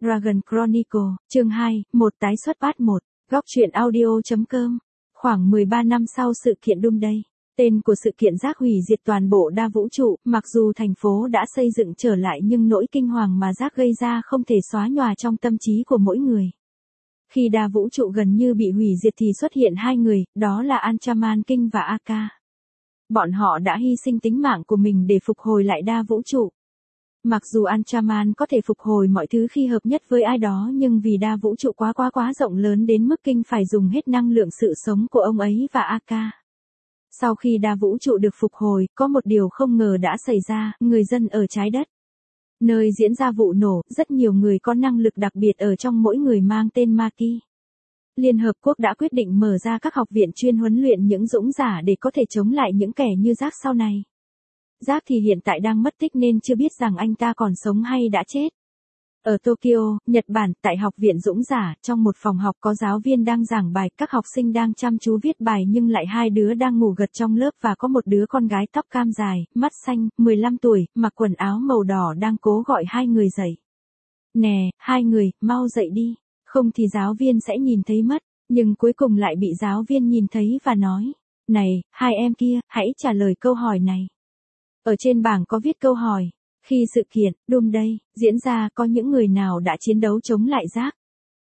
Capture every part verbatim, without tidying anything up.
Dragon Chronicle, chương hai, một tái xuất part một, góc truyện audio.com. Khoảng mười ba năm sau sự kiện Doomsday, tên của sự kiện rác hủy diệt toàn bộ đa vũ trụ, mặc dù thành phố đã xây dựng trở lại nhưng nỗi kinh hoàng mà rác gây ra không thể xóa nhòa trong tâm trí của mỗi người. Khi đa vũ trụ gần như bị hủy diệt thì xuất hiện hai người, đó là Ultraman King và Aka. Bọn họ đã hy sinh tính mạng của mình để phục hồi lại đa vũ trụ. Mặc dù Ultraman có thể phục hồi mọi thứ khi hợp nhất với ai đó nhưng vì đa vũ trụ quá quá quá rộng lớn đến mức King phải dùng hết năng lượng sự sống của ông ấy và Aka. Sau khi đa vũ trụ được phục hồi, có một điều không ngờ đã xảy ra, người dân ở trái đất, nơi diễn ra vụ nổ, rất nhiều người có năng lực đặc biệt ở trong mỗi người mang tên Maki. Liên Hợp Quốc đã quyết định mở ra các học viện chuyên huấn luyện những dũng giả để có thể chống lại những kẻ như Jack sau này. Jack thì hiện tại đang mất tích nên chưa biết rằng anh ta còn sống hay đã chết. Ở Tokyo, Nhật Bản, tại học viện dũng giả, trong một phòng học có giáo viên đang giảng bài, các học sinh đang chăm chú viết bài nhưng lại hai đứa đang ngủ gật trong lớp và có một đứa con gái tóc cam dài, mắt xanh, mười lăm tuổi, mặc quần áo màu đỏ đang cố gọi hai người dậy. Nè, hai người, mau dậy đi, không thì giáo viên sẽ nhìn thấy mất, nhưng cuối cùng lại bị giáo viên nhìn thấy và nói, này, hai em kia, hãy trả lời câu hỏi này. Ở trên bảng có viết câu hỏi, khi sự kiện Doomsday diễn ra có những người nào đã chiến đấu chống lại rác?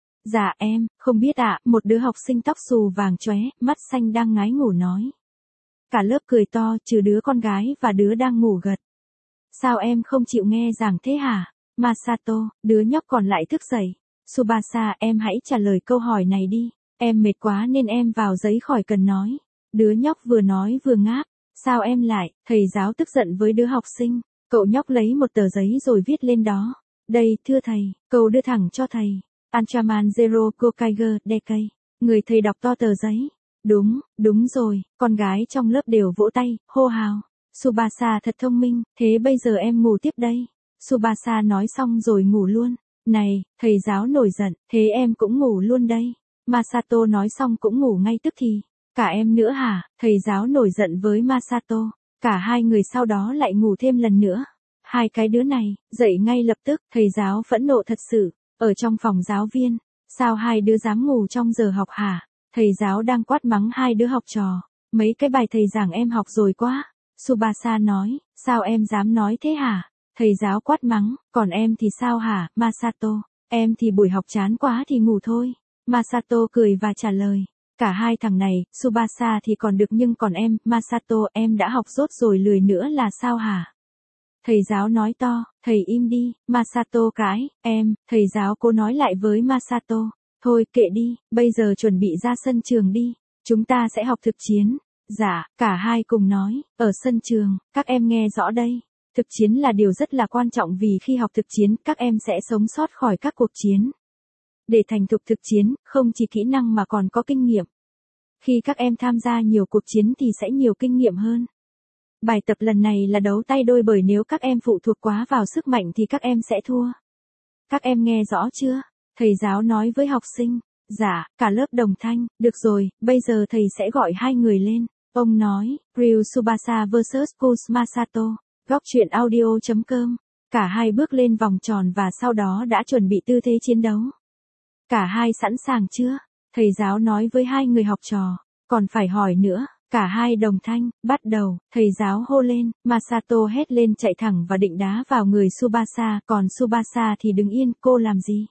Dạ em, không biết ạ, một đứa học sinh tóc xù vàng chóe, mắt xanh đang ngái ngủ nói. Cả lớp cười to trừ đứa con gái và đứa đang ngủ gật. Sao em không chịu nghe giảng thế hả? Masato, đứa nhóc còn lại thức dậy. Tsubasa, em hãy trả lời câu hỏi này đi, em mệt quá nên em vào giấy khỏi cần nói. Đứa nhóc vừa nói vừa ngáp. Sao em lại? Thầy giáo tức giận với đứa học sinh. Cậu nhóc lấy một tờ giấy rồi viết lên đó. Đây, thưa thầy, cậu đưa thẳng cho thầy. Ultraman Zero Gokaiger Decade. Người thầy đọc to tờ giấy. Đúng, đúng rồi, con gái trong lớp đều vỗ tay, hô hào. Tsubasa thật thông minh, thế bây giờ em ngủ tiếp đây. Tsubasa nói xong rồi ngủ luôn. Này, thầy giáo nổi giận, thế em cũng ngủ luôn đây. Masato nói xong cũng ngủ ngay tức thì. Cả em nữa hả? Thầy giáo nổi giận với Masato. Cả hai người sau đó lại ngủ thêm lần nữa. Hai cái đứa này, dậy ngay lập tức, thầy giáo phẫn nộ thật sự. Ở trong phòng giáo viên, sao hai đứa dám ngủ trong giờ học hả? Thầy giáo đang quát mắng hai đứa học trò. Mấy cái bài thầy giảng em học rồi quá. Tsubasa nói, sao em dám nói thế hả? Thầy giáo quát mắng, còn em thì sao hả, Masato? Em thì buổi học chán quá thì ngủ thôi. Masato cười và trả lời. Cả hai thằng này, Tsubasa thì còn được nhưng còn em, Masato, em đã học dốt rồi lười nữa là sao hả? Thầy giáo nói to, thầy im đi, Masato cãi, em, thầy giáo cố nói lại với Masato. Thôi kệ đi, bây giờ chuẩn bị ra sân trường đi, chúng ta sẽ học thực chiến. Dạ, cả hai cùng nói, ở sân trường, các em nghe rõ đây. Thực chiến là điều rất là quan trọng vì khi học thực chiến, các em sẽ sống sót khỏi các cuộc chiến. Để thành thục thực chiến, không chỉ kỹ năng mà còn có kinh nghiệm. Khi các em tham gia nhiều cuộc chiến thì sẽ nhiều kinh nghiệm hơn. Bài tập lần này là đấu tay đôi bởi nếu các em phụ thuộc quá vào sức mạnh thì các em sẽ thua. Các em nghe rõ chưa? Thầy giáo nói với học sinh. Dạ, cả lớp đồng thanh, được rồi, bây giờ thầy sẽ gọi hai người lên. Ông nói, Ryu Tsubasa versus Pulse Masato, góc truyện audio.com. Cả hai bước lên vòng tròn và sau đó đã chuẩn bị tư thế chiến đấu. Cả hai sẵn sàng chưa? Thầy giáo nói với hai người học trò. Còn phải hỏi nữa. Cả hai đồng thanh, bắt đầu, thầy giáo hô lên, Masato hét lên chạy thẳng và định đá vào người Tsubasa, còn Tsubasa thì đứng yên, cô làm gì?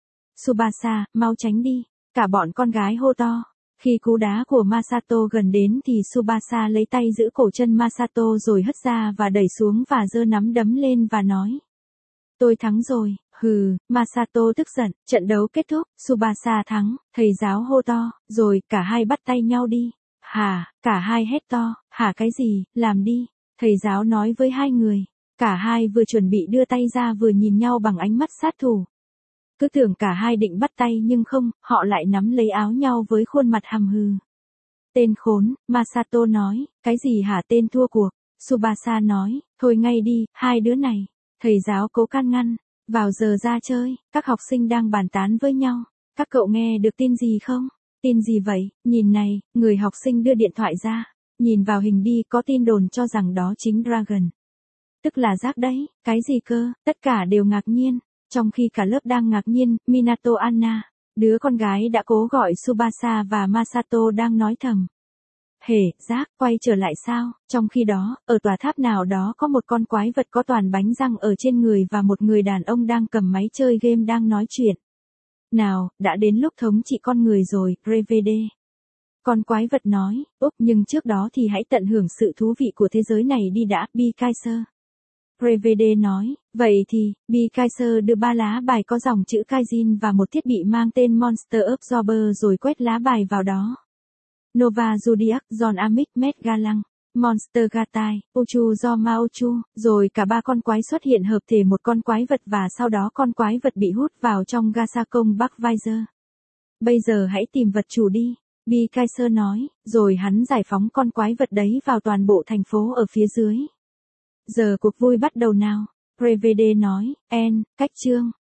Tsubasa, mau tránh đi. Cả bọn con gái hô to. Khi cú đá của Masato gần đến thì Tsubasa lấy tay giữ cổ chân Masato rồi hất ra và đẩy xuống và giơ nắm đấm lên và nói. Tôi thắng rồi, hừ, Masato tức giận, trận đấu kết thúc, Tsubasa thắng, thầy giáo hô to, rồi cả hai bắt tay nhau đi. Hả, cả hai hét to, hả cái gì, làm đi, thầy giáo nói với hai người. Cả hai vừa chuẩn bị đưa tay ra vừa nhìn nhau bằng ánh mắt sát thủ. Cứ tưởng cả hai định bắt tay nhưng không, họ lại nắm lấy áo nhau với khuôn mặt hầm hừ. Tên khốn, Masato nói, cái gì hả tên thua cuộc, Tsubasa nói, thôi ngay đi, hai đứa này. Thầy giáo cố can ngăn, vào giờ ra chơi, các học sinh đang bàn tán với nhau. Các cậu nghe được tin gì không? Tin gì vậy? Nhìn này, người học sinh đưa điện thoại ra. Nhìn vào hình đi có tin đồn cho rằng đó chính Dragon. Tức là rác đấy, cái gì cơ? Tất cả đều ngạc nhiên. Trong khi cả lớp đang ngạc nhiên, Minato Anna, đứa con gái đã cố gọi Tsubasa và Masato đang nói thầm. Hề, Jack, quay trở lại sao? Trong khi đó, ở tòa tháp nào đó có một con quái vật có toàn bánh răng ở trên người và một người đàn ông đang cầm máy chơi game đang nói chuyện. Nào, đã đến lúc thống trị con người rồi, Revede. Con quái vật nói, úp nhưng trước đó thì hãy tận hưởng sự thú vị của thế giới này đi đã, Bi Kaiser. Revede nói, vậy thì, Bi Kaiser đưa ba lá bài có dòng chữ Kaijin và một thiết bị mang tên Monster Absorber rồi quét lá bài vào đó. Nova Zodiac, John Amic, Met Galang, Monster Gatai, Uchu do Maochu, rồi cả ba con quái xuất hiện hợp thể một con quái vật và sau đó con quái vật bị hút vào trong Gasacon Backvisor. Bây giờ hãy tìm vật chủ đi, Bi Kaiser nói, rồi hắn giải phóng con quái vật đấy vào toàn bộ thành phố ở phía dưới. Giờ cuộc vui bắt đầu nào, Revede nói, En, cách chương.